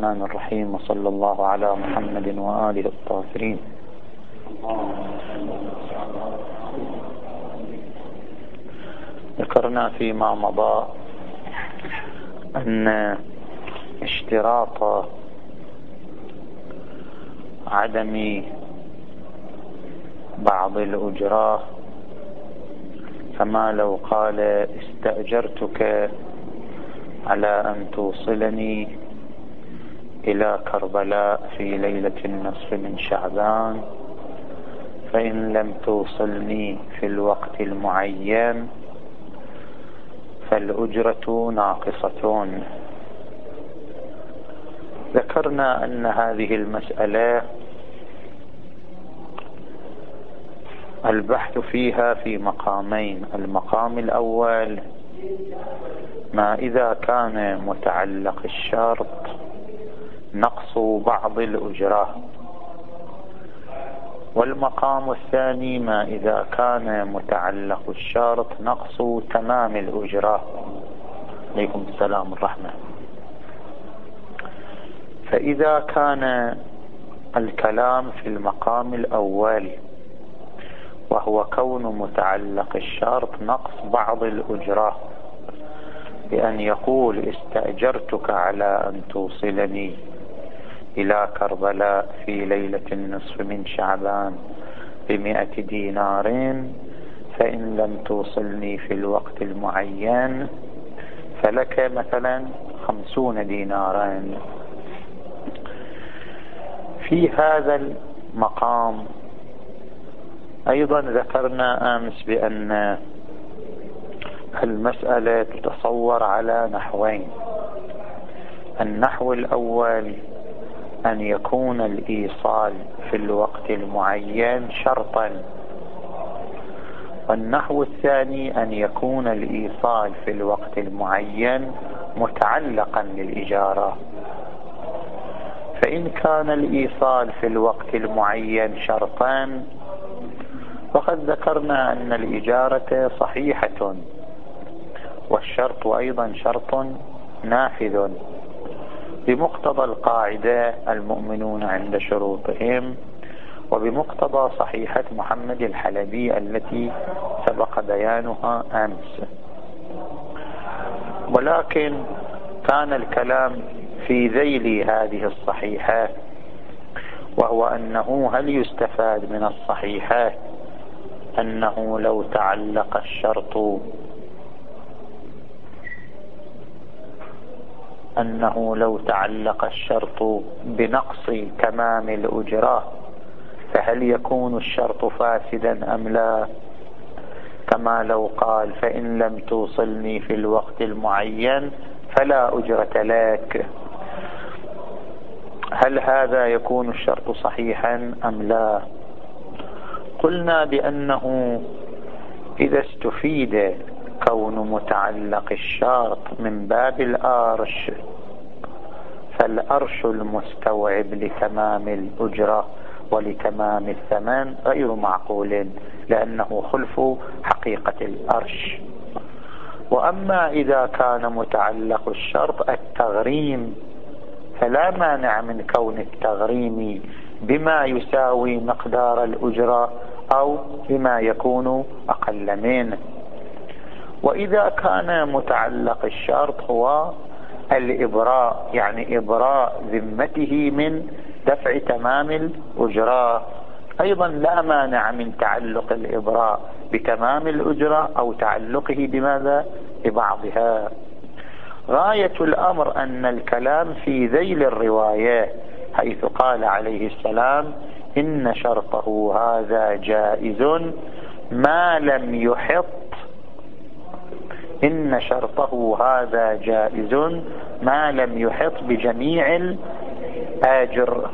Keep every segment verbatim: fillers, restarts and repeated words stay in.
الرحمن الرحيم، وصلى الله على محمد وآله الطاهرين. ذكرنا فيما مضى أن اشتراط عدم بعض الأجرة، كما لو قال استأجرتك على أن توصلني إلى كربلاء في ليلة النصف من شعبان، فإن لم توصلني في الوقت المعين فالأجرة ناقصة. ذكرنا أن هذه المسألة البحث فيها في مقامين. المقام الأول ما إذا كان متعلق الشرط نقص بعض الأجرة، والمقام الثاني ما إذا كان متعلق الشرط نقص تمام الأجرة. عليكم السلام الرحمة. فإذا كان الكلام في المقام الأول وهو كون متعلق الشرط نقص بعض الأجرة، بأن يقول استأجرتك على أن توصلني إلى كربلاء في ليلة النصف من شعبان بمئة دينار، فإن لم توصلني في الوقت المعين فلك مثلا خمسون دينارا. في هذا المقام أيضا ذكرنا أمس بأن المسألة تتصور على نحوين. النحو الأول أن يكون الإيصال في الوقت المعين شرطا، والنحو الثاني أن يكون الإيصال في الوقت المعين متعلقا للإجارة. فإن كان الإيصال في الوقت المعين شرطا فقد ذكرنا أن الإجارة صحيحة، والشرط أيضا شرط نافذ بمقتضى القاعدة المؤمنون عند شروطهم، وبمقتضى صحيحة محمد الحلبي التي سبق بيانها أمس. ولكن كان الكلام في ذيل هذه الصحيحة، وهو أنه هل يستفاد من الصحيحة أنه لو تعلق الشرط أنه لو تعلق الشرط بنقص تمام الأجرة فهل يكون الشرط فاسدا أم لا؟ كما لو قال فإن لم توصلني في الوقت المعين فلا أجرة لك، هل هذا يكون الشرط صحيحا أم لا؟ قلنا بأنه إذا استفيد كون متعلق الشرط من باب الأرش، فالأرش المستوعب لتمام الأجرة ولتمام الثمن غير معقول، لأنه خلف حقيقة الأرش. وأما إذا كان متعلق الشرط التغريم، فلا مانع من كون التغريم بما يساوي مقدار الأجرة أو بما يكون أقل منه. وإذا كان متعلق الشرط هو الإبراء، يعني إبراء ذمته من دفع تمام الأجرة، أيضا لا مانع من تعلق الإبراء بتمام الأجرة أو تعلقه بماذا؟ ببعضها. غاية الأمر أن الكلام في ذيل الرواية، حيث قال عليه السلام إن شرطه هذا جائز ما لم يحط إن شرطه هذا جائز ما لم يحط بجميع الآجر.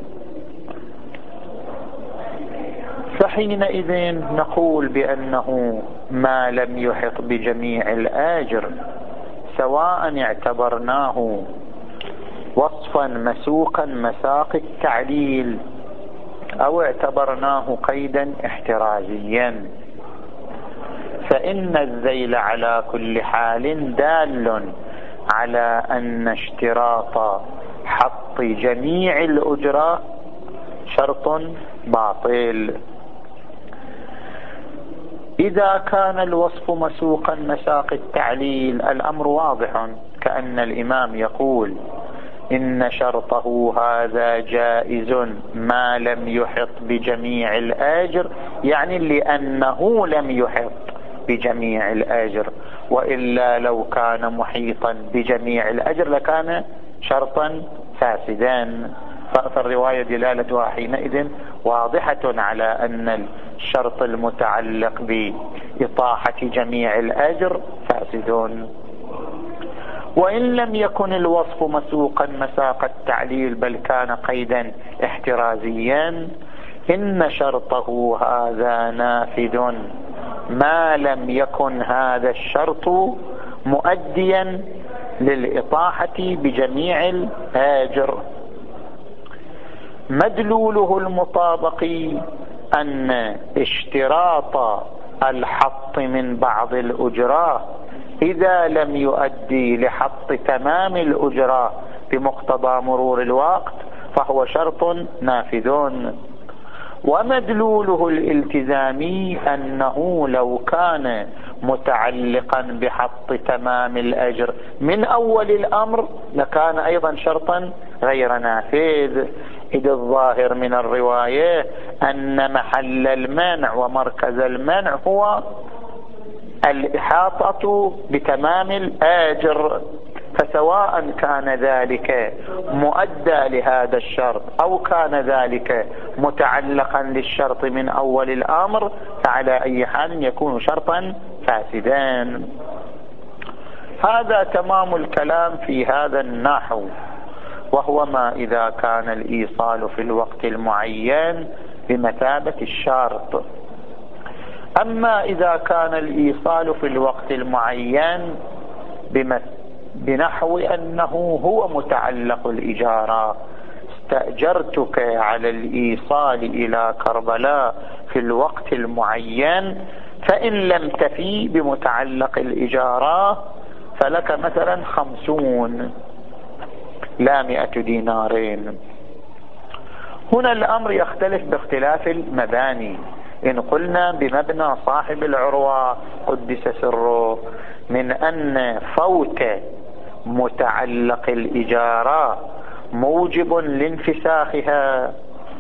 فحينئذ نقول بأنه ما لم يحط بجميع الآجر، سواء اعتبرناه وصفا مسوقا مساق التعليل أو اعتبرناه قيدا احترازيا، فإن الذيل على كل حال دال على أن اشتراط حط بحط جميع الأجرة شرط باطل. إذا كان الوصف مسوقا مساق التعليل الأمر واضح، كأن الإمام يقول إن شرطه هذا جائز ما لم يحط بجميع الأجر، يعني لأنه لم يحط بجميع الأجر، وإلا لو كان محيطا بجميع الأجر لكان شرطا فاسدا. فالرواية دلالتها حينئذ واضحة على أن الشرط المتعلق بإطاحة جميع الأجر فاسدون. وإن لم يكن الوصف مسوقا مساق التعليل بل كان قيدا احترازيا، إن شرطه هذا نافذ ما لم يكن هذا الشرط مؤديا للإطاحة بجميع الآجر. مدلوله المطابق أن اشتراط الحط من بعض الأجرة إذا لم يؤدي لحط تمام الأجرة بمقتضى مرور الوقت فهو شرط نافذ. ومدلوله الالتزامي أنه لو كان متعلقا بحط تمام الأجر من أول الأمر لكان أيضا شرطا غير نافذ، إذ الظاهر من الرواية أن محل المنع ومركز المنع هو الإحاطة بتمام الآجر، فسواء كان ذلك مؤدى لهذا الشرط أو كان ذلك متعلقا للشرط من أول الأمر فعلى أي حال يكون شرطا فاسدان. هذا تمام الكلام في هذا النحو، وهو ما إذا كان الإيصال في الوقت المعين بمثابة الشرط. أما إذا كان الإيصال في الوقت المعين بنحو أنه هو متعلق الإجارة، استأجرتك على الإيصال إلى كربلاء في الوقت المعين، فإن لم تفي بمتعلق الإجارة فلك مثلا خمسون لا مئة دينارين. هنا الأمر يختلف باختلاف المباني. إن قلنا بمبنى صاحب العروة قدس سره من أن فوت متعلق الإجارة موجب لانفساخها،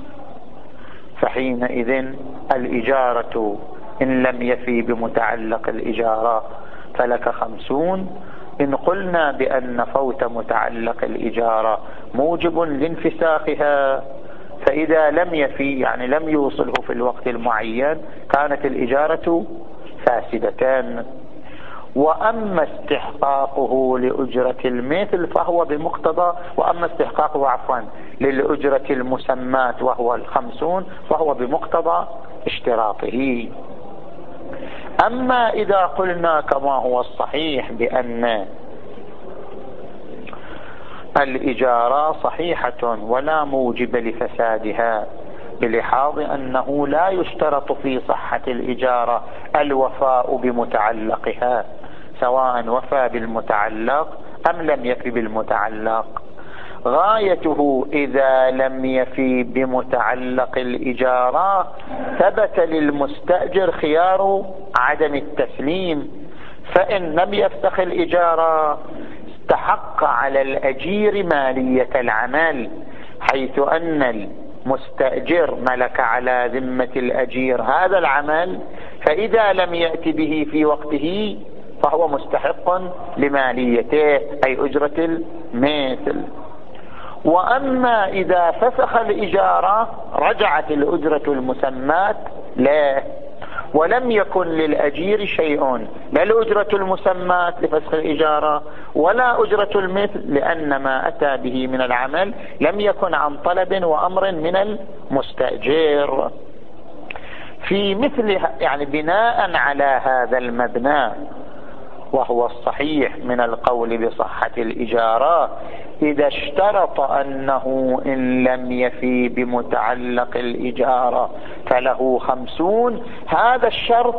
فحينئذ الإجارة إن لم يفي بمتعلق الإجارة فلك خمسون. إن قلنا بأن فوت متعلق الإجارة موجب لانفساخها، فإذا لم يفي يعني لم يوصله في الوقت المعين كانت الإجارة فاسدتان. وأما استحقاقه لأجرة المثل فهو بمقتضى، وأما استحقاقه عفوا للأجرة المسمات وهو الخمسون فهو بمقتضى اشتراطه. أما إذا قلنا كما هو الصحيح بأن الإجارة صحيحة ولا موجب لفسادها، بلحاظ أنه لا يشترط في صحة الإجارة الوفاء بمتعلقها، سواء وفى بالمتعلق أم لم يفي بالمتعلق. غايته إذا لم يفي بمتعلق الإجارة ثبت للمستأجر خيار عدم التسليم، فإن لم يفسخ الإجارة استحق على الأجير مالية العمل، حيث أن المستأجر ملك على ذمة الأجير هذا العمل، فإذا لم يأتي به في وقته فهو مستحق لماليته أي أجرة المثل. وأما إذا فسخ الإجارة رجعت الأجرة المسمات له، ولم يكن للأجير شيء، لا الأجرة المسمات لفسخ الإجارة ولا أجرة المثل، لأن ما أتى به من العمل لم يكن عن طلب وأمر من المستأجر. في مثل يعني بناء على هذا المبنى وهو الصحيح من القول بصحة الإجارة، إذا اشترط أنه إن لم يفي بمتعلق الإجارة فله خمسون، هذا الشرط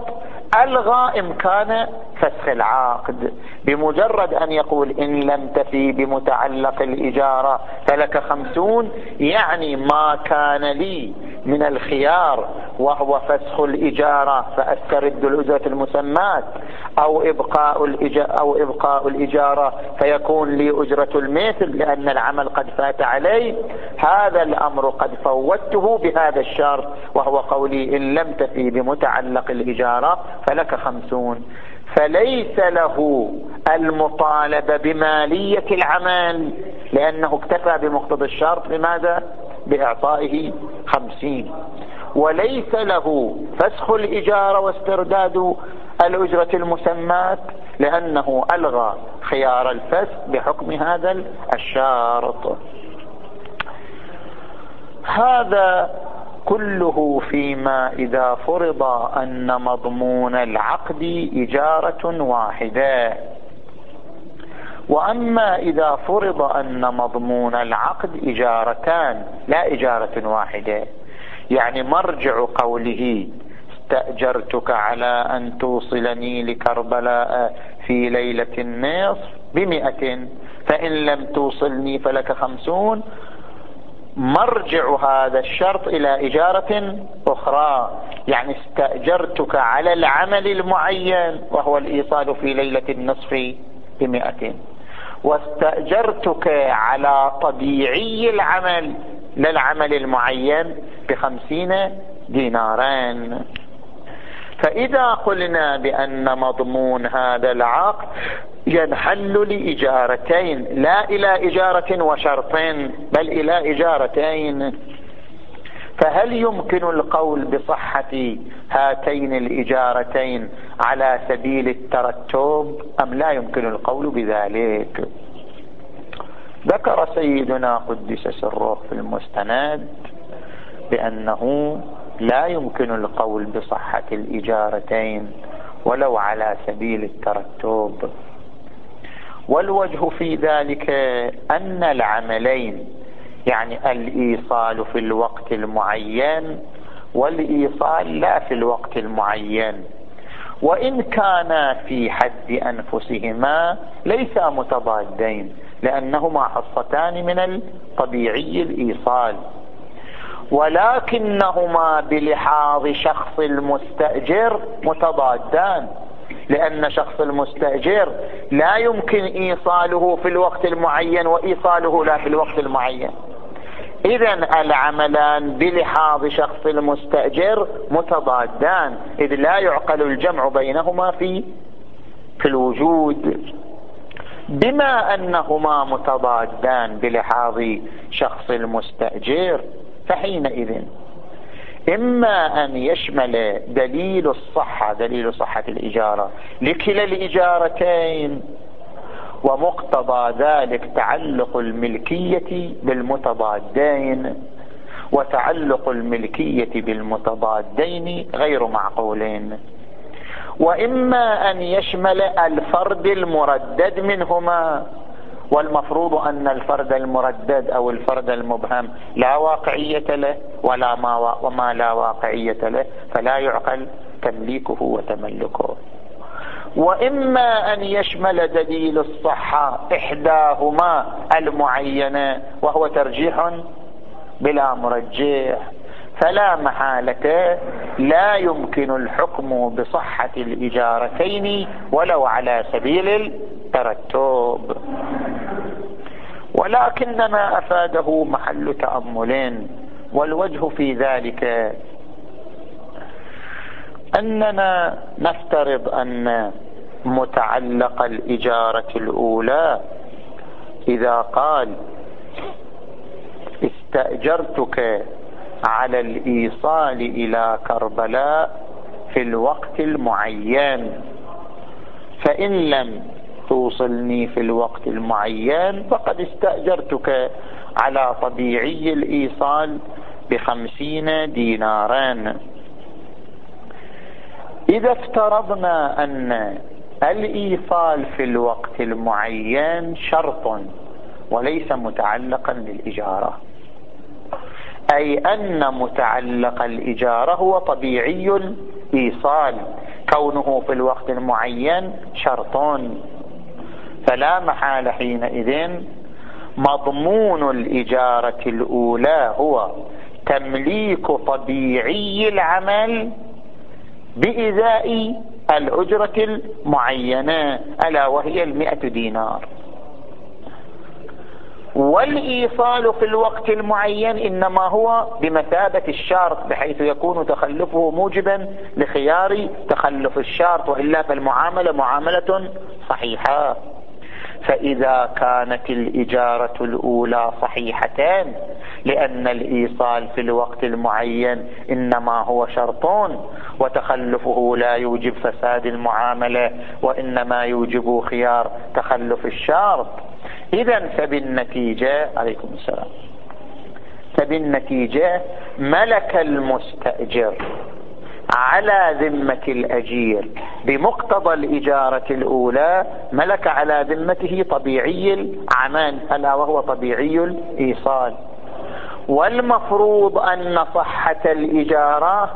ألغى إمكان فسخ العقد. بمجرد أن يقول إن لم تفي بمتعلق الإجارة فلك خمسون، يعني ما كان لي من الخيار وهو فسخ الإجارة فأسترد الأجرة المسمات، أو إبقاء الإجارة, أو إبقاء الإجارة فيكون لي أجرة المثل لأن العمل قد فات علي. هذا الأمر قد فوته بهذا الشرط، وهو قولي إن لم تفي بمتعلق الإجارة فلك خمسون. فليس له المطالبة بمالية العمل لأنه اكتفى بمقتضى الشرط. لماذا؟ بإعطائه خمسين. وليس له فسخ الإجارة واسترداد الأجرة المسمات لأنه ألغى خيار الفسخ بحكم هذا الشرط. هذا كله فيما إذا فرض أن مضمون العقد إجارة واحدة. وأما إذا فرض أن مضمون العقد إجارتان لا إجارة واحدة، يعني مرجع قوله استأجرتك على أن توصلني لكربلاء في ليلة النصف بمئة، فإن لم توصلني فلك خمسون، مرجع هذا الشرط إلى إجارة أخرى. يعني استأجرتك على العمل المعين وهو الإيصال في ليلة النصف بمئة، واستأجرتك على طبيعي العمل للعمل المعين بخمسين دينارين. فإذا قلنا بأن مضمون هذا العقد ينحل لإجارتين لا إلى إجارة وشرطين بل إلى إجارتين، فهل يمكن القول بصحة هاتين الإجارتين على سبيل الترتب أم لا يمكن القول بذلك؟ ذكر سيدنا قدس سره في المستند بأنه لا يمكن القول بصحة الإجارتين ولو على سبيل الترتب. والوجه في ذلك أن العملين، يعني الإيصال في الوقت المعين والإيصال لا في الوقت المعين، وإن كانا في حد أنفسهما ليسا متضادين لأنهما حصتان من الطبيعي الإيصال، ولكنهما بلحاظ شخص المستأجر متضادان، لأن شخص المستأجر لا يمكن إيصاله في الوقت المعين وإيصاله لا في الوقت المعين. إذن العملان بلحاظ شخص المستأجر متضادان، إذ لا يعقل الجمع بينهما في في الوجود. بما أنهما متضادان بلحاظ شخص المستأجر، فحينئذ إما أن يشمل دليل الصحة دليل صحة الإجارة لكلا الإجارتين، ومقتضى ذلك تعلق الملكية بالمتضادين، وتعلق الملكية بالمتضادين غير معقولين. وإما أن يشمل الفرد المردد منهما، والمفروض أن الفرد المردد أو الفرد المبهم لا واقعية له ولا ما وما لا واقعية له، فلا يعقل تمليكه وتملكه. وإما أن يشمل دليل الصحة إحداهما المعينة وهو ترجيح بلا مرجح، فلا محالة لا يمكن الحكم بصحة الإجارتين ولو على سبيل الترتب. ولكن ما أفاده محل تأمل، والوجه في ذلك أننا نفترض أن متعلق الإجارة الأولى إذا قال استأجرتك على الإيصال إلى كربلاء في الوقت المعين، فإن لم توصلني في الوقت المعين فقد استأجرتك على طبيعي الإيصال بخمسين دينارا. إذا افترضنا أن الإيصال في الوقت المعين شرط وليس متعلقا للإجارة، أي أن متعلق الإجارة هو طبيعي الإيصال كونه في الوقت المعين شرط، فلا محال حينئذ مضمون الإجارة الأولى هو تمليك طبيعي العمل بإزاء الأجرة المعينة ألا وهي المئة دينار. والإيصال في الوقت المعين إنما هو بمثابة الشرط، بحيث يكون تخلفه موجبا لخيار تخلف الشرط، وإلا فالمعاملة معاملة صحيحة. فإذا كانت الإجارة الأولى صحيحتان لأن الإيصال في الوقت المعين إنما هو شرطون، وتخلفه لا يوجب فساد المعاملة وإنما يوجب خيار تخلف الشرط، إذن فبالنتيجة عليكم السلام فبالنتيجة ملك المستأجر على ذمة الأجير بمقتضى الإجارة الأولى، ملك على ذمته طبيعي العمل ألا وهو طبيعي الإيصال. والمفروض أن صحة الإجارة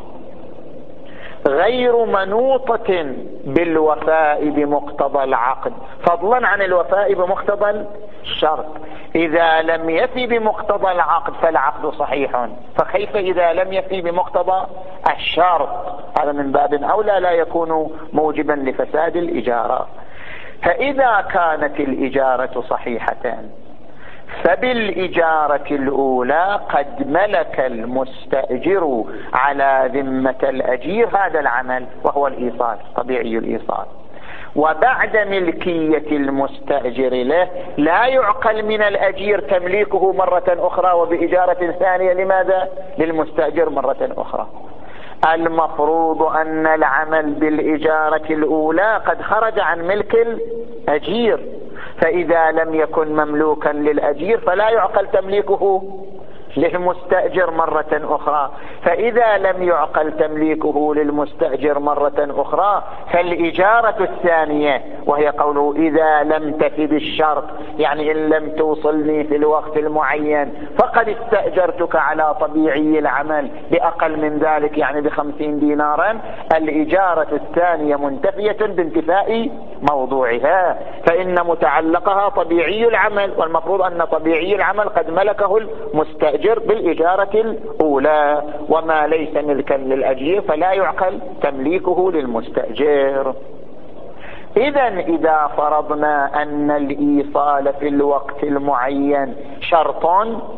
غير منوطة بالوفاء بمقتضى العقد، فضلا عن الوفاء بمقتضى الشرط. إذا لم يفي بمقتضى العقد فالعقد صحيح، فكيف إذا لم يفي بمقتضى الشرط؟ هذا من باب أولى لا يكون موجبا لفساد الإجارة. فإذا كانت الإجارة صحيحة فبالإجارة الأولى قد ملك المستأجر على ذمة الأجير هذا العمل وهو الإيصال، طبيعي الإيصال. وبعد ملكية المستأجر له لا يعقل من الأجير تمليكه مرة أخرى وبإجارة ثانية. لماذا؟ للمستأجر مرة أخرى. المفروض أن العمل بالإجارة الأولى قد خرج عن ملك الأجير، فإذا لم يكن مملوكا للأجير فلا يعقل تمليكه للمستأجر مرة أخرى. فإذا لم يعقل تمليكه للمستأجر مرة أخرى فالإجارة الثانية، وهي قوله إذا لم تفي بالشرط، يعني إن لم توصلني في الوقت المعين فقد استأجرتك على طبيعي العمل بأقل من ذلك، يعني بخمسين دينارا، الإجارة الثانية منتفية بانتفاء موضوعها، فإن متعلقها طبيعي العمل، والمفروض أن طبيعي العمل قد ملكه المستأجر بالإجارة الأولى، وما ليس ملكا للأجير فلا يعقل تمليكه للمستأجر. إذن إذا فرضنا أن الإيصال في الوقت المعين شرط،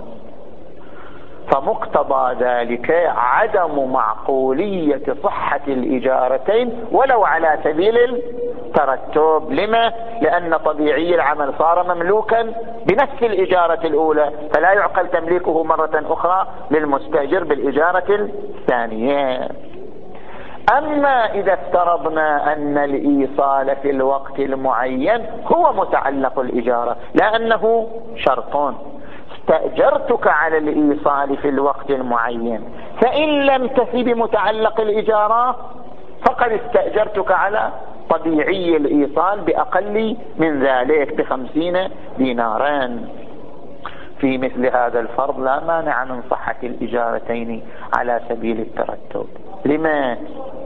فمقتضى ذلك عدم معقولية صحة الإجارتين ولو على سبيل الترتب. لما؟ لأن طبيعي العمل صار مملوكا بنفس الإجارة الأولى، فلا يعقل تمليكه مرة أخرى للمستأجر بالإجارة الثانية. أما إذا افترضنا أن الإيصال في الوقت المعين هو متعلق الإجارة لأنه شرط، استأجرتك على الإيصال في الوقت المعين، فإن لم تفي بمتعلق الإجارة فقد استأجرتك على طبيعي الإيصال بأقل من ذلك بخمسين دينارا. في مثل هذا الفرض لا مانع من صحة الإجارتين على سبيل الترتب. لما؟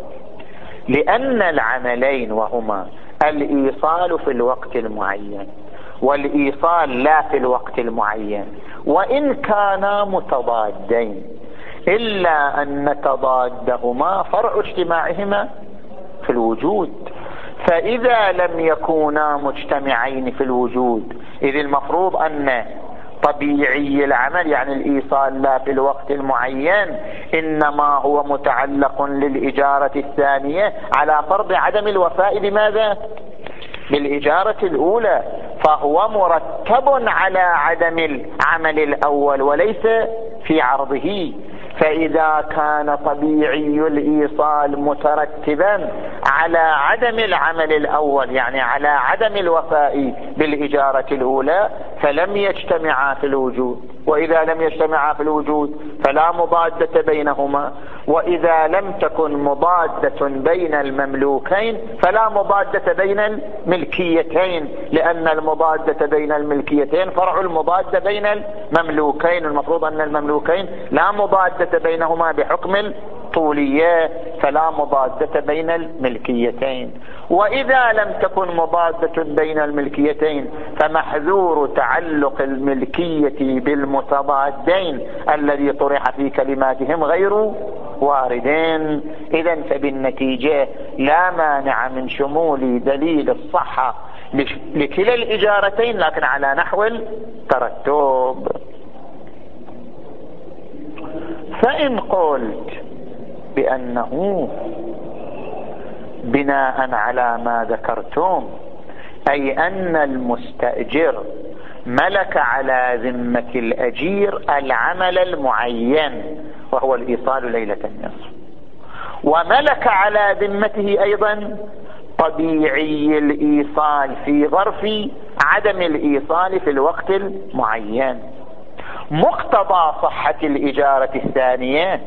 لأن العملين وهما الإيصال في الوقت المعين والإيصال لا في الوقت المعين، وإن كانا متضادين إلا أن تضادهما فرع اجتماعهما في الوجود. فإذا لم يكونا مجتمعين في الوجود، إذ المفروض أن طبيعي العمل يعني الإيصال لا في الوقت المعين إنما هو متعلق للإجارة الثانية على فرض عدم الوفاء بماذا؟ بالإجارة الأولى، فهو مرتب على عدم العمل الأول وليس في عرضه. فإذا كان طبيعي الإيصال مترتبا على عدم العمل الأول يعني على عدم الوفاء بالإجارة الأولى فلم يجتمعا في الوجود، وإذا لم يجتمعا في الوجود فلا مضادة بينهما، وإذا لم تكن مضادة بين المملوكين فلا مضادة بين الملكيتين، لأن المضادة بين الملكيتين فرع المضادة بين المملوكين. المفروض أن المملوكين لا مضادة بينهما بحكم طولية فلا مضادة بين الملكيتين، وإذا لم تكن مضادة بين الملكيتين فمحذور تعلق الملكية بالمتضادين الذي طرح في كلماتهم غير واردين. إذن فبالنتيجة لا مانع من شمول دليل الصحة لكلا الإجارتين لكن على نحو الترتب. فإن قلت بأنه بناء على ما ذكرتم أي أن المستأجر ملك على ذمة الأجير العمل المعين وهو الإيصال ليلة النصف، وملك على ذمته أيضا طبيعي الإيصال في ظرف عدم الإيصال في الوقت المعين، مقتضى صحة الإجارة الثانية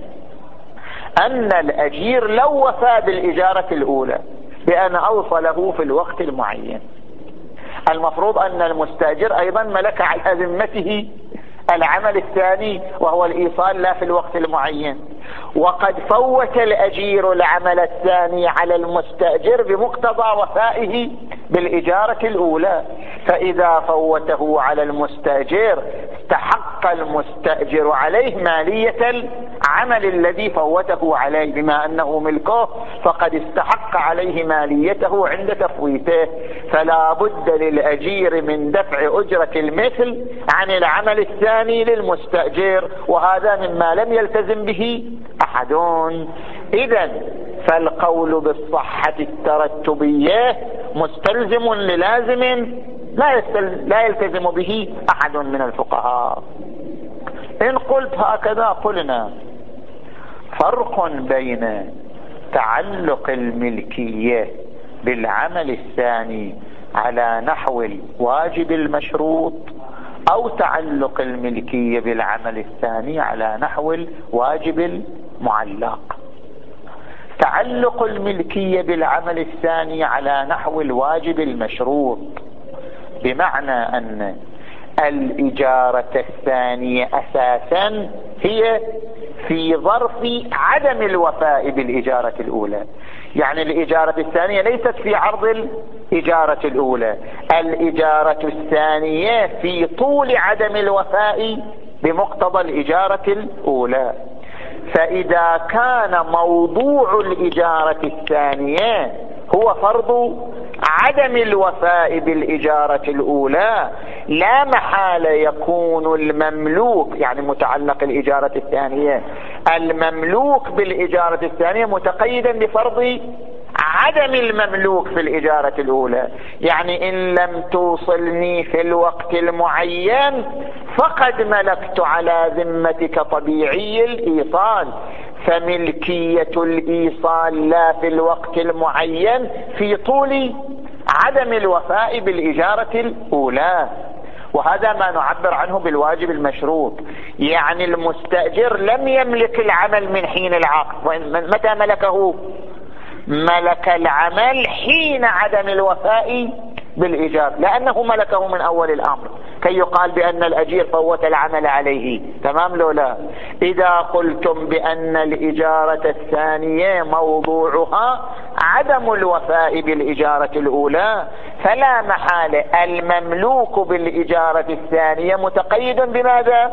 أن الأجير لو وفى بالإجارة الأولى بأن أوصله في الوقت المعين، المفروض أن المستأجر أيضا ملك على ذمته العمل الثاني وهو الإيصال لا في الوقت المعين، وقد فوت الأجير العمل الثاني على المستأجر بمقتضى وفائه بالإجارة الأولى، فإذا فوته على المستأجر استحق المستأجر عليه مالية العمل الذي فوته عليه، بما أنه ملكه فقد استحق عليه ماليته عند تفويته، فلا بد للأجير من دفع أجرة المثل عن العمل الثاني للمستأجر، وهذا مما لم يلتزم به أحدون. إذن فالقول بالصحة الترتبية مستلزم للازم لا, لا يلتزم به أحد من الفقهاء. إن قلت هكذا قلنا فرق بين تعلق الملكية بالعمل الثاني على نحو الواجب المشروط أو تعلق الملكية بالعمل الثاني على نحو الواجب المعلق. تعلق الملكية بالعمل الثاني على نحو الواجب المشروط بمعنى أن الإجارة الثانية أساسا هي في ظرف عدم الوفاء بالإجارة الأولى، يعني الإجارة الثانية ليست في عرض الإجارة الأولى، الإجارة الثانية في طول عدم الوفاء بمقتضى الإجارة الأولى. فإذا كان موضوع الإجارة الثانية هو فرض عدم الوفاء بالإجارة الأولى، لا محالة يكون المملوك يعني متعلق الإجارة الثانية المملوك بالإجارة الثانية متقيدا بفرض عدم المملوك في الإجارة الأولى، يعني إن لم توصلني في الوقت المعين فقد ملكت على ذمتك طبيعي الإيصال، فملكية الإيصال لا في الوقت المعين في طول عدم الوفاء بالإجارة الأولى، وهذا ما نعبر عنه بالواجب المشروط. يعني المستأجر لم يملك العمل من حين العقد، متى ملكه؟ ملك العمل حين عدم الوفاء بالإجارة، لأنه ملكه من أول الأمر كي يقال بأن الأجير فوت العمل عليه. تمام لو لا؟ إذا قلتم بأن الإجارة الثانية موضوعها عدم الوفاء بالإجارة الأولى فلا محالة المملوك بالإجارة الثانية متقيد بماذا؟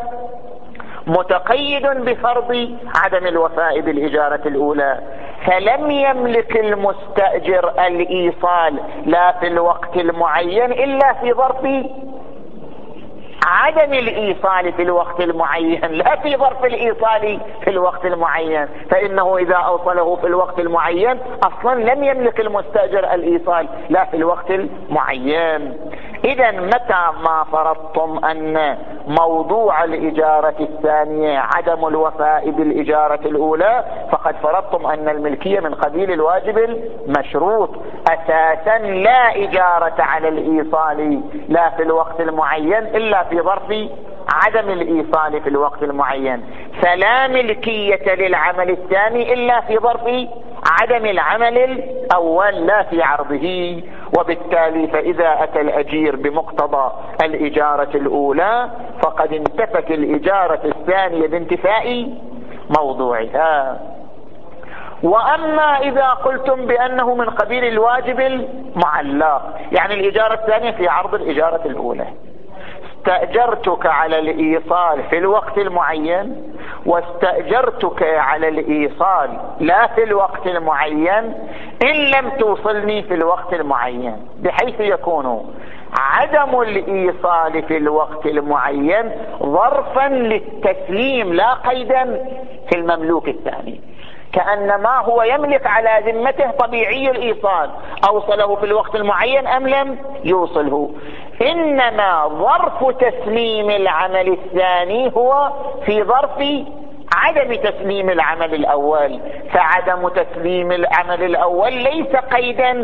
متقيد بفرض عدم الوفاء بالإجارة الأولى، فلم يملك المستأجر الإيصال لا في الوقت المعين إلا في ظرف عدم الإيصال في الوقت المعين لا في ظرف الإيصال في الوقت المعين، فإنه إذا أوصله في الوقت المعين أصلا لم يملك المستأجر الإيصال لا في الوقت المعين. إذا متى ما فرضتم أن موضوع الإجارة الثانية عدم الوفاء بالإجارة الأولى فقد فرضتم أن الملكية من قبيل الواجب المشروط، أساسا لا إجارة على الإيصال لا في الوقت المعين إلا في ظرف عدم الإيصال في الوقت المعين، فلا ملكية للعمل الثاني إلا في ظرف عدم العمل الأول لا في عرضه. وبالتالي فإذا أتى الأجير بمقتضى الإجارة الأولى فقد انتفت الإجارة الثانية بانتفاء موضوعها. وأما إذا قلتم بأنه من قبيل الواجب المعلق، يعني الإجارة الثانية في عرض الإجارة الأولى، استأجرتك على الإيصال في الوقت المعين واستأجرتك على الإيصال لا في الوقت المعين إن لم توصلني في الوقت المعين، بحيث يكون عدم الإيصال في الوقت المعين ظرفا للتسليم لا قيدا في المملوك الثاني، كأنما هو يملك على ذمته طبيعي الإيصال، أوصله في الوقت المعين أم لم يوصله، إنما ظرف تسليم العمل الثاني هو في ظرف عدم تسليم العمل الأول، فعدم تسليم العمل الأول ليس قيدا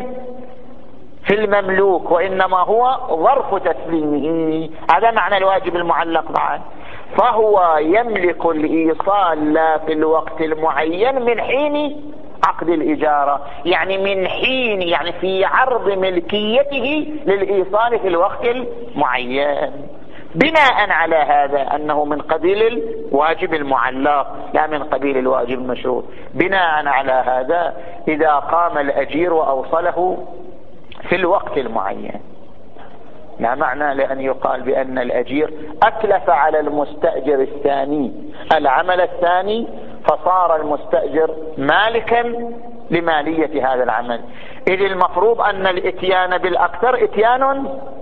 في المملوك وإنما هو ظرف تسليمه. هذا معنى الواجب المعلق معه، فهو يملك الإيصال لا في الوقت المعين من حين عقد الإجارة، يعني من حين يعني في عرض ملكيته للإيصال في الوقت المعين، بناء على هذا أنه من قبيل الواجب المعلق لا من قبيل الواجب المشروط. بناء على هذا إذا قام الأجير وأوصله في الوقت المعين، لا معنى لأن يقال بأن الأجير أتلف على المستأجر الثاني العمل الثاني فصار المستأجر مالكا لمالية هذا العمل، إذ المفروض أن الإتيان بالأكثر إتيان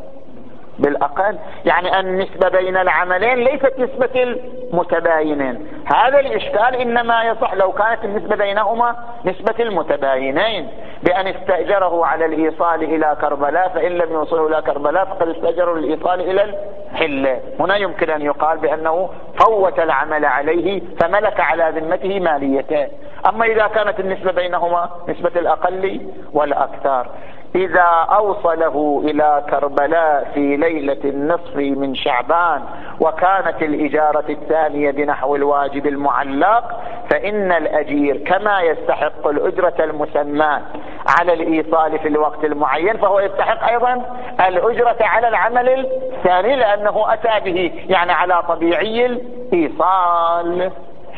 بالأقل، يعني النسبة بين العملين ليست نسبة المتباينين. هذا الإشكال إنما يصح لو كانت النسبة بينهما نسبة المتباينين، بأن استأجره على الإيصال إلى كربلاء فإن لم يوصله إلى كربلاء فقد استأجره للإيصال إلى الحلة، هنا يمكن أن يقال بأنه فوت العمل عليه فملك على ذمته ماليته. أما إذا كانت النسبة بينهما نسبة الأقل والأكثر، إذا أوصله إلى كربلاء في ليلة النصف من شعبان وكانت الإجارة الثانية بنحو الواجب المعلق، فإن الأجير كما يستحق الأجرة المسمى على الإيصال في الوقت المعين فهو يستحق أيضا الأجرة على العمل الثاني لأنه أتى به يعني على طبيعي الإيصال.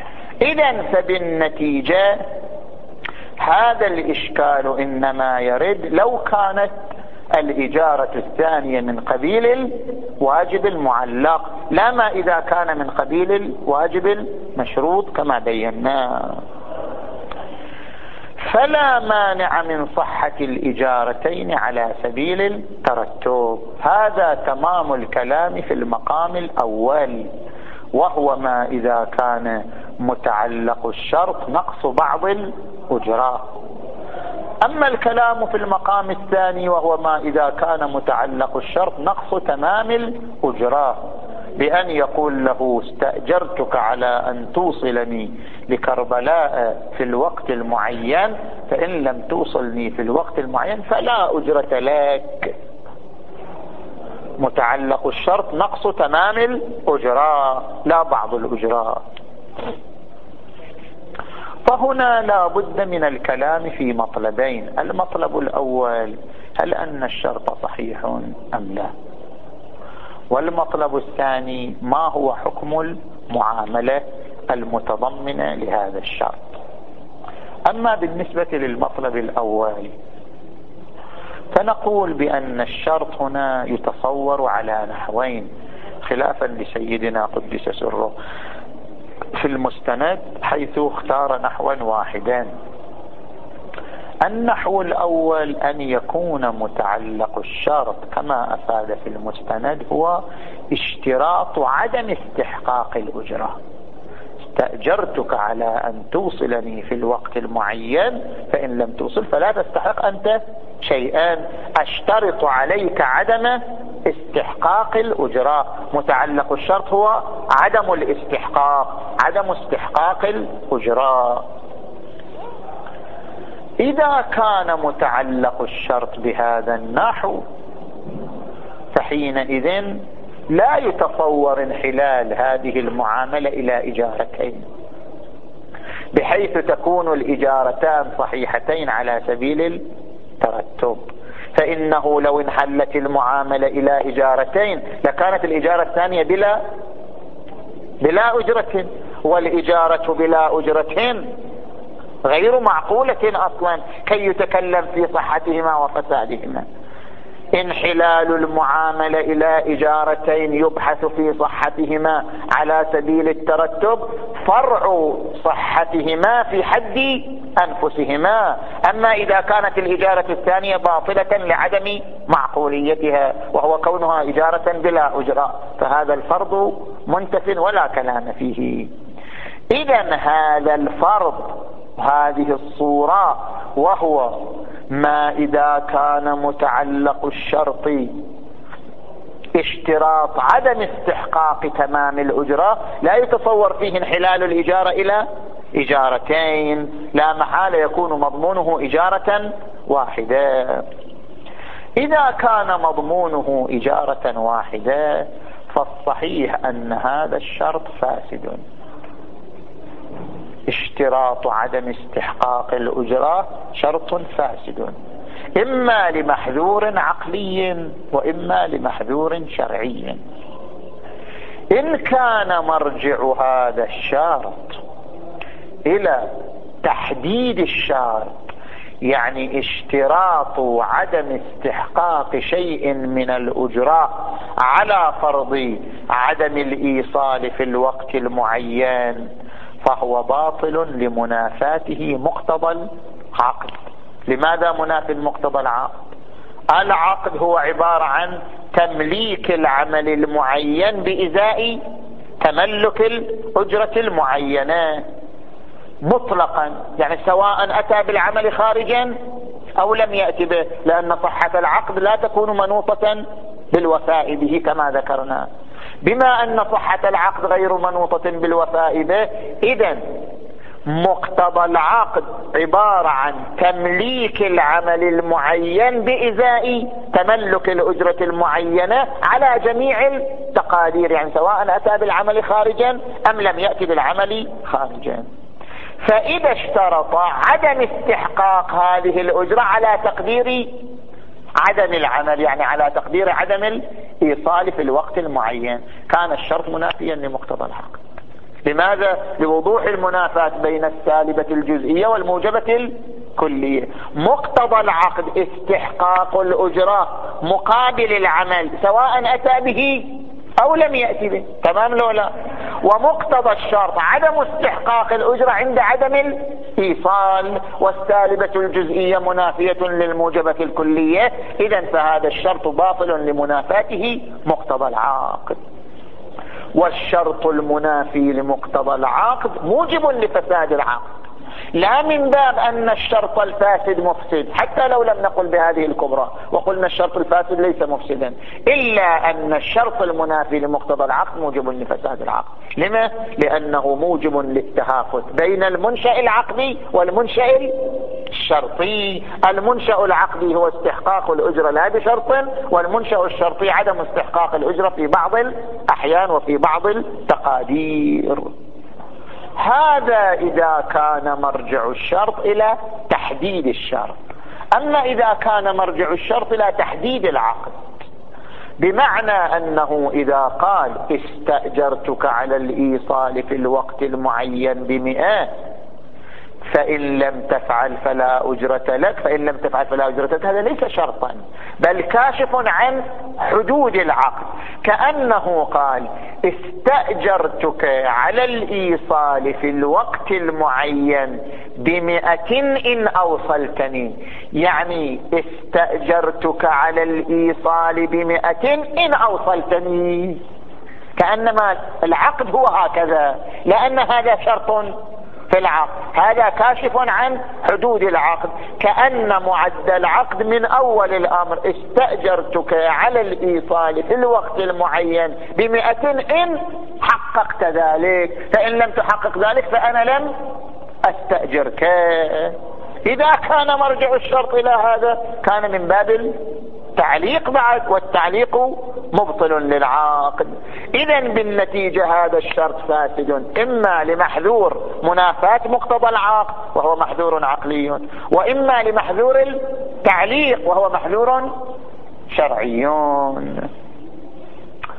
إذن فبالنتيجة هذا الإشكال إنما يرد لو كانت الإجارة الثانية من قبيل الواجب المعلق، لا ما إذا كان من قبيل الواجب المشروط كما بينا. فلا مانع من صحة الإجارتين على سبيل الترتب. هذا تمام الكلام في المقام الأول، وهو ما إذا كان متعلق الشرط نقص بعض الأجراء. أما الكلام في المقام الثاني وهو ما إذا كان متعلق الشرط نقص تمام الأجراء، بأن يقول له استأجرتك على أن توصلني لكربلاء في الوقت المعين فإن لم توصلني في الوقت المعين فلا أجرة لك. متعلق الشرط نقص تمام الأجراء لا بعض الأجراء. فهنا لا بد من الكلام في مطلبين. المطلب الأول هل أن الشرط صحيح أم لا، والمطلب الثاني ما هو حكم المعاملة المتضمنة لهذا الشرط. أما بالنسبة للمطلب الأول فنقول بأن الشرط هنا يتصور على نحوين خلافا لسيدنا قدس سره في المستند، حيث اختار نحوا واحدا. النحو الأول أن يكون متعلق الشرط كما أفاد في المستند هو اشتراط عدم استحقاق الأجرة. استأجرتك على أن توصلني في الوقت المعين فإن لم توصل فلا تستحق أنت شيئا، أشترط عليك عدم استحقاق الأجرة. متعلق الشرط هو عدم الاستحقاق، عدم استحقاق الأجرة. إذا كان متعلق الشرط بهذا النحو فحينئذ لا يتصور انحلال هذه المعاملة إلى إجارتين، بحيث تكون الإجارتان صحيحتين على سبيل الترتب. فإنه لو انحلت المعاملة إلى إجارتين لكانت الإجارة الثانية بلا بلا أجرة، والإجارة بلا أجرة غير معقولة أصلا كي يتكلم في صحتهما وفسادهما. انحلال المعاملة إلى إجارتين يبحث في صحتهما على سبيل الترتب فرع صحتهما في حد أنفسهما. أما إذا كانت الإجارة الثانية باطلة لعدم معقوليتها وهو كونها إجارة بلا أجرة فهذا الفرض منتف ولا كلام فيه. إذن هذا الفرض هذه الصورة وهو ما إذا كان متعلق الشرط اشتراط عدم استحقاق تمام الأجرة لا يتصور فيه انحلال الإجارة إلى إجارتين، لا محالة يكون مضمونه إجارة واحدة. إذا كان مضمونه إجارة واحدة فالصحيح أن هذا الشرط فاسد. اشتراط عدم استحقاق الأجرة شرط فاسد إما لمحذور عقلي وإما لمحذور شرعي. إن كان مرجع هذا الشرط إلى تحديد الشرط يعني اشتراط عدم استحقاق شيء من الأجرة على فرض عدم الإيصال في الوقت المعين فهو باطل لمنافاته مقتضى العقد. لماذا منافي مقتضى العقد؟ العقد هو عبارة عن تمليك العمل المعين بإزاء تملك الأجرة المعينة مطلقا، يعني سواء أتى بالعمل خارجا أو لم يأتي به، لأن صحة العقد لا تكون منوطة بالوفاء به كما ذكرنا. بما أن صحة العقد غير منوطة بالوفاء به إذن مقتضى العقد عبارة عن تمليك العمل المعين بإزاء تملك الأجرة المعينة على جميع التقادير، يعني سواء أتى بالعمل خارجا أم لم يأتي بالعمل خارجا. فإذا اشترط عدم استحقاق هذه الأجرة على تقدير عدم العمل يعني على تقدير عدم الإيصال في الوقت المعين كان الشرط منافيا لمقتضى العقد. لماذا؟ لوضوح المنافاة بين السالبة الجزئية والموجبة الكلية. مقتضى العقد استحقاق الأجرة مقابل العمل سواء أتى به أو لم يأتي به، تمام لو لا؟ ومقتضى الشرط عدم استحقاق الأجرة عند عدم الإيصال، والسالبة الجزئية منافية للموجبة الكلية. إذن فهذا الشرط باطل لمنافاته مقتضى العقد. والشرط المنافي لمقتضى العقد موجب لفساد العقد، لا من باب أن الشرط الفاسد مفسد حتى لو لم نقل بهذه الكبرى وقلنا الشرط الفاسد ليس مفسدا، إلا أن الشرط المنافي لمقتضى العقد موجب لفساد العقد. لما؟ لأنه موجب للتهافت بين المنشأ العقدي والمنشأ الشرطي. المنشأ العقدي هو استحقاق الأجرة لا بشرط، والمنشأ الشرطي عدم استحقاق الأجرة في بعض الأحيان وفي بعض التقادير. هذا إذا كان مرجع الشرط إلى تحديد الشرط. أما إذا كان مرجع الشرط إلى تحديد العقد بمعنى أنه إذا قال استأجرتك على الإيصال في الوقت المعين بمئة فإن لم تفعل فلا أجرة لك، فإن لم تفعل فلا أجرة لك، هذا ليس شرطا بل كاشف عن حدود العقد. كأنه قال استأجرتك على الإيصال في الوقت المعين بمئة إن أوصلتني، يعني استأجرتك على الإيصال بمئة إن أوصلتني، كأنما العقد هو هكذا، لأن هذا شرط في العقد، هذا كاشف عن حدود العقد. كأن معد العقد من أول الأمر استأجرتك على الإيصال في الوقت المعين بمئة إن حققت ذلك، فإن لم تحقق ذلك فأنا لم أستأجرك. إذا كان مرجع الشرط إلى هذا كان من باب التعليق بعد، والتعليق مبطل للعاقد. إذن بالنتيجة هذا الشرط فاسد إما لمحذور منافاة مقتضى العقد وهو محذور عقلي، وإما لمحذور التعليق وهو محذور شرعي.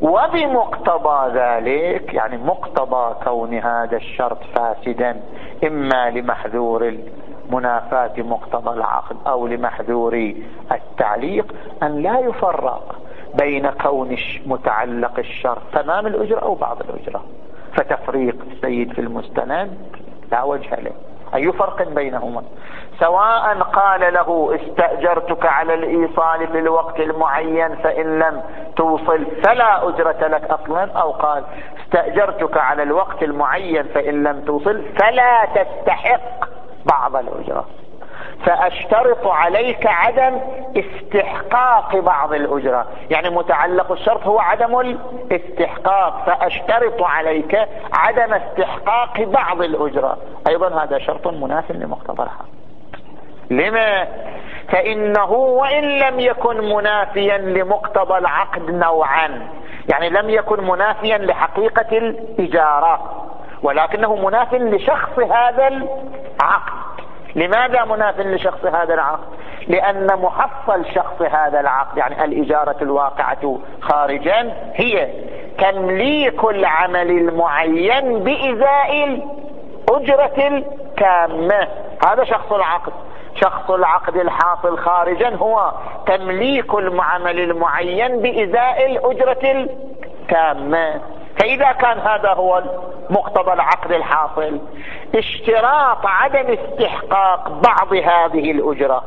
وبمقتضى ذلك، يعني مقتضى كون هذا الشرط فاسدا إما لمحذور المنافاة مقتضى العقد أو لمحذور التعليق، أن لا يفرق بين كون متعلق الشرط تمام الأجرة أو بعض الأجرة، فتفريق السيد في المستند لا وجه له. أي فرق بينهما؟ سواء قال له استأجرتك على الإيصال بالوقت المعين فإن لم توصل فلا أجرة لك أصلا، أو قال استأجرتك على الوقت المعين فإن لم توصل فلا تستحق بعض الأجرة، فأشترط عليك عدم استحقاق بعض الأجرة، يعني متعلق الشرط هو عدم الاستحقاق، فأشترط عليك عدم استحقاق بعض الأجرة، أيضا هذا شرط مناف لمقتضى الحق. لما؟ فإنه وإن لم يكن منافيا لمقتضى العقد نوعا، يعني لم يكن منافيا لحقيقة الإجارة، ولكنه مناف لشخص هذا العقد. لماذا مناف لشخص هذا العقد؟ لأن محصل شخص هذا العقد، يعني الإجارة الواقعة خارجا، هي تمليك العمل المعين بإزاء الأجرة التامة. هذا شخص العقد. شخص العقد الحاصل خارجا هو تمليك العمل المعين بإزاء الأجرة التامة. فإذا كان هذا هو مقتضى العقد الحاصل، اشتراط عدم استحقاق بعض هذه الأجرة،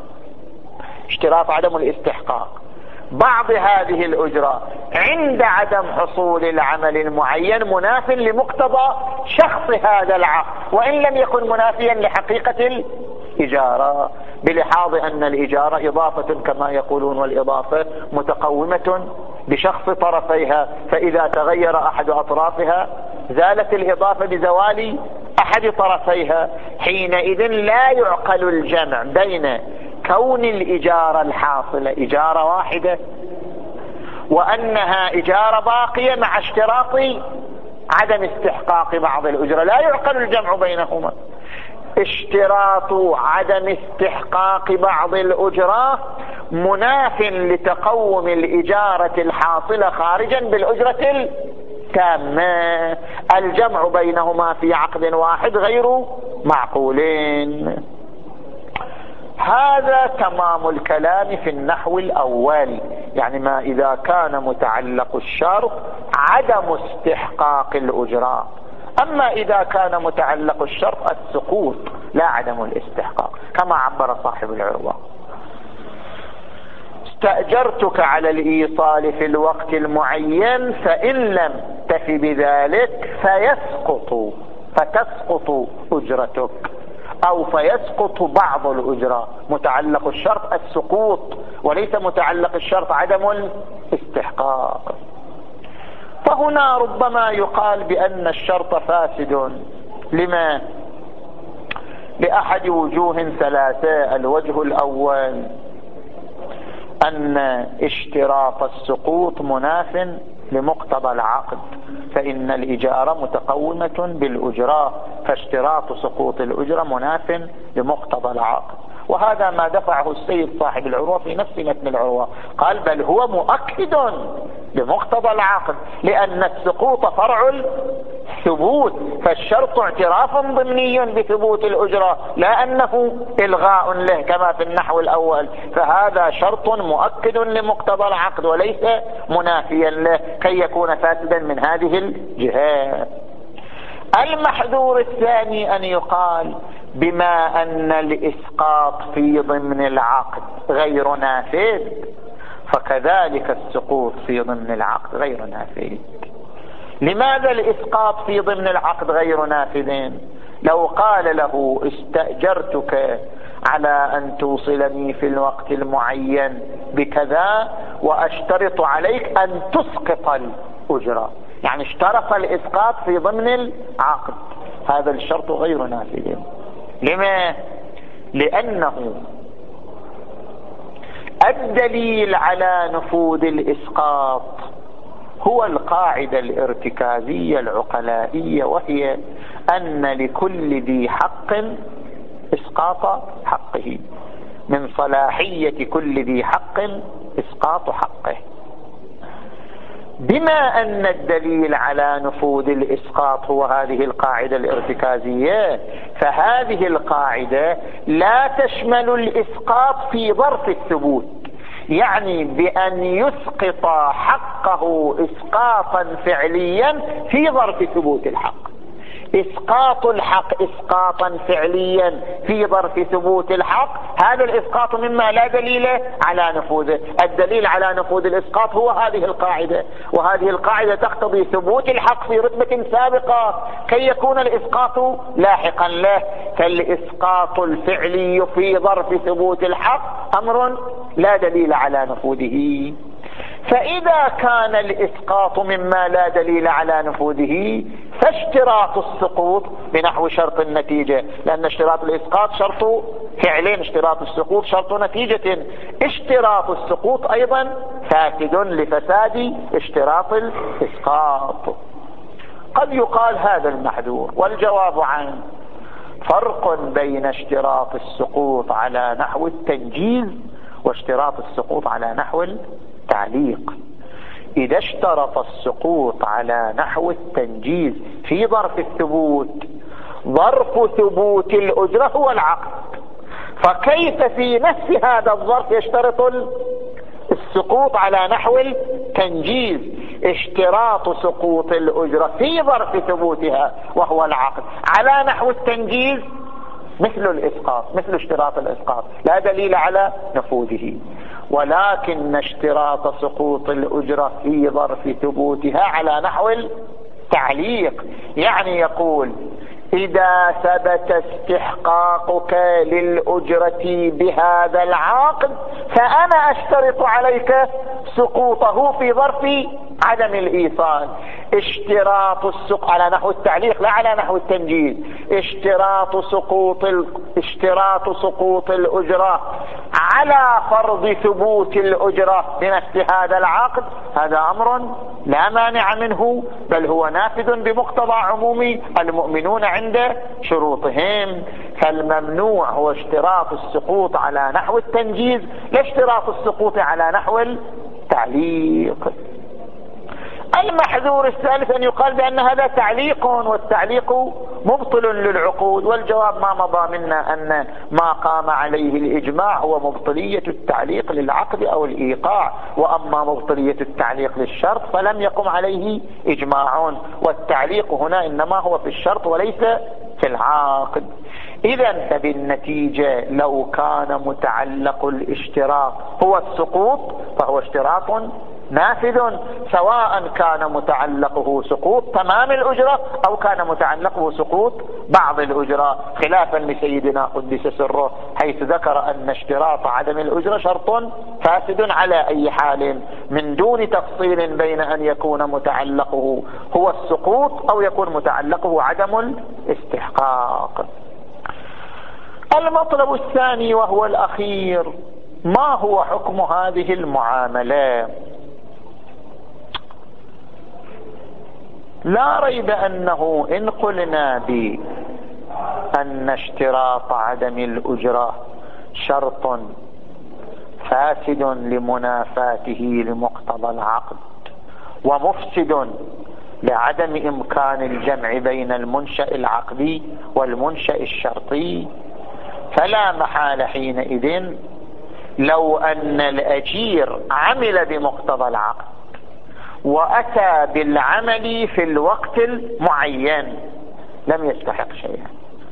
اشتراط عدم الاستحقاق بعض هذه الأجرة عند عدم حصول العمل المعين مناف لمقتضى شخص هذا العقد، وإن لم يكن منافيا لحقيقة الإجارة، بلحاظ أن الإجارة إضافة كما يقولون، والإضافة متقومة بشخص طرفيها، فإذا تغير أحد أطرافها زالت الإضافة بزوال أحد طرفيها. حينئذ لا يعقل الجمع بين كون الإجارة الحاصلة إجارة واحدة وأنها إجارة باقية مع اشتراط عدم استحقاق بعض الأجرة، لا يعقل الجمع بينهما. اشتراط عدم استحقاق بعض الأجرة مناف لتقوم الإجارة الحاصلة خارجا بالأجرة التامة. الجمع بينهما في عقد واحد غير معقولين. هذا تمام الكلام في النحو الأول، يعني ما إذا كان متعلق الشرط عدم استحقاق الأجرة. أما إذا كان متعلق الشرط السقوط لا عدم الاستحقاق، كما عبر صاحب العروة: استأجرتك على الإيصال في الوقت المعين فإن لم تف بذلك فيسقط فتسقط أجرتك، أو فيسقط بعض الأجرة. متعلق الشرط السقوط وليس متعلق الشرط عدم الاستحقاق. فهنا ربما يقال بأن الشرط فاسد. لما؟ لأحد وجوه ثلاثة. الوجه الأول أن اشتراط السقوط مناف لمقتضى العقد، فإن الإجارة متقومة بالأجرة، فاشتراط سقوط الأجرة مناف لمقتضى العقد. وهذا ما دفعه السيد صاحب العروة في نفس متن العروة، قال بل هو مؤكد لمقتضى العقد، لأن السقوط فرع الثبوت، فالشرط اعتراف ضمني بثبوت الأجرة لا أنه إلغاء له كما في النحو الأول. فهذا شرط مؤكد لمقتضى العقد وليس منافيا له كي يكون فاسدا من هذه الجهة. المحذور الثاني أن يقال بما أن الإسقاط في ضمن العقد غير نافذ، فكذلك السقوط في ضمن العقد غير نافذ. لماذا الإسقاط في ضمن العقد غير نافذ؟ لو قال له استأجرتك على أن توصلني في الوقت المعين بكذا وأشترط عليك أن تسقط الأجرة، يعني اشترط الإسقاط في ضمن العقد، هذا الشرط غير نافذ. لما؟ لأنه الدليل على نفوذ الإسقاط هو القاعدة الارتكازية العقلائية، وهي أن لكل ذي حق إسقاط حقه، من صلاحية كل ذي حق إسقاط حقه. بما أن الدليل على نفوذ الإسقاط هو هذه القاعدة الارتكازية، فهذه القاعدة لا تشمل الإسقاط في ظرف الثبوت، يعني بأن يسقط حقه إسقاطا فعليا في ظرف ثبوت الحق. إسقاط الحق إسقاطا فعليا في ظرف ثبوت الحق، هذا الإسقاط مما لا دليل على نفوذه. الدليل على نفوذ الإسقاط هو هذه القاعدة، وهذه القاعدة تقتضي ثبوت الحق في رتبة سابقة كي يكون الإسقاط لاحقا له. فالإسقاط الفعلي في ظرف ثبوت الحق أمر لا دليل على نفوذه. فإذا كان الإسقاط مما لا دليل على نفوذه فاشتراط السقوط بنحو شرط النتيجة، لأن اشتراط الإسقاط شرط فعلين، اشتراط السقوط شرط نتيجة. اشتراط السقوط أيضا فاسد لفساد اشتراط الإسقاط. قد يقال هذا المحذور، والجواب عنه فرق بين اشتراط السقوط على نحو التنجيز واشتراط السقوط على نحو التعليق. إذا اشترط السقوط على نحو التنجيز في ظرف الثبوت، ظرف ثبوت الأجرة هو العقد، فكيف في نفس هذا الظرف يشترط السقوط على نحو التنجيز؟ اشتراط سقوط الأجرة في ظرف ثبوتها وهو العقد على نحو التنجيز مثل الإسقاط، مثل اشتراط الإسقاط، لا دليل على نفوذه. ولكن اشتراط سقوط الأجرة في ظرف ثبوتها على نحو التعليق، يعني يقول إذا ثبت استحقاقك للأجرة بهذا العقد فأنا أشترط عليك سقوطه في ظرف عدم الإيصال. اشتراط السقوط على نحو التعليق لا على نحو التنجيز. اشتراط سقوط ال... اشتراط سقوط الأجرة على فرض ثبوت الأجرة بنفس هذا العقد، هذا أمر لا مانع منه، بل هو نافذ بمقتضى عموم المؤمنون عند شروطهم. فالممنوع هو اشتراط السقوط على نحو التنجيز، لا اشتراط السقوط على نحو التعليق. المحذور الثالث أن يقال بأن هذا تعليق، والتعليق مبطل للعقود، والجواب ما مضى منا أن ما قام عليه الإجماع هو مبطلية التعليق للعقد أو الإيقاع، وأما مبطلية التعليق للشرط فلم يقم عليه إجماع، والتعليق هنا إنما هو في الشرط وليس في العقد. إذن فبالنتيجة لو كان متعلق الاشتراط هو السقوط فهو اشتراط نافذ، سواء كان متعلقه سقوط تمام الأجرة أو كان متعلقه سقوط بعض الأجرة، خلافا لسيدنا قدس سره حيث ذكر أن اشتراط عدم الأجرة شرط فاسد على أي حال، من دون تفصيل بين أن يكون متعلقه هو السقوط أو يكون متعلقه عدم الاستحقاق. المطلب الثاني وهو الأخير، ما هو حكم هذه المعاملة؟ لا ريب أنه إن قلنا بأن اشتراط عدم الأجرة شرط فاسد لمنافاته لمقتضى العقد ومفسد لعدم إمكان الجمع بين المنشأ العقدي والمنشأ الشرطي، فلا محال حينئذ لو أن الأجير عمل بمقتضى العقد وأتى بالعمل في الوقت المعين لم يستحق شيئا،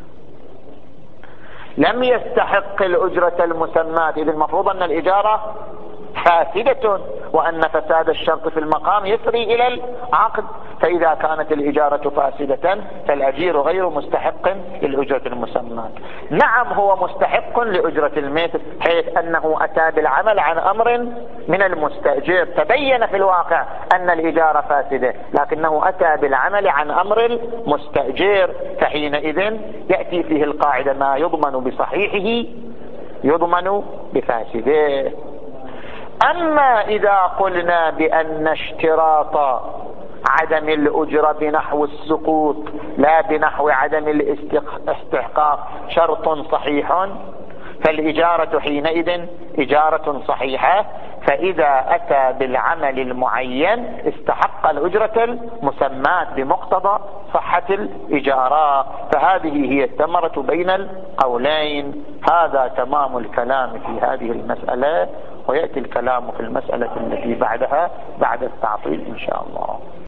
لم يستحق الأجرة المسماة. إذ المفروض أن الإجارة فاسدة وأن فساد الشرط في المقام يسري إلى العقد، فإذا كانت الإجارة فاسدة فالأجير غير مستحق للأجرة المسماة. نعم هو مستحق لأجرة المثل حيث أنه أتى بالعمل عن أمر من المستأجر، تبين في الواقع أن الإجارة فاسدة لكنه أتى بالعمل عن أمر المستأجر، فحينئذ يأتي فيه القاعدة ما يضمن بصحيحه يضمن بفاسده. أما إذا قلنا بأن اشتراط عدم الأجرة بنحو السقوط لا بنحو عدم الاستحقاق شرط صحيح، فالإجارة حينئذ إجارة صحيحة فإذا أتى بالعمل المعين استحق الأجرة المسماة بمقتضى صحة الإجارة. فهذه هي الثمرة بين القولين. هذا تمام الكلام في هذه المسألة، ويأتي الكلام في المسألة التي بعدها بعد التعطيل إن شاء الله.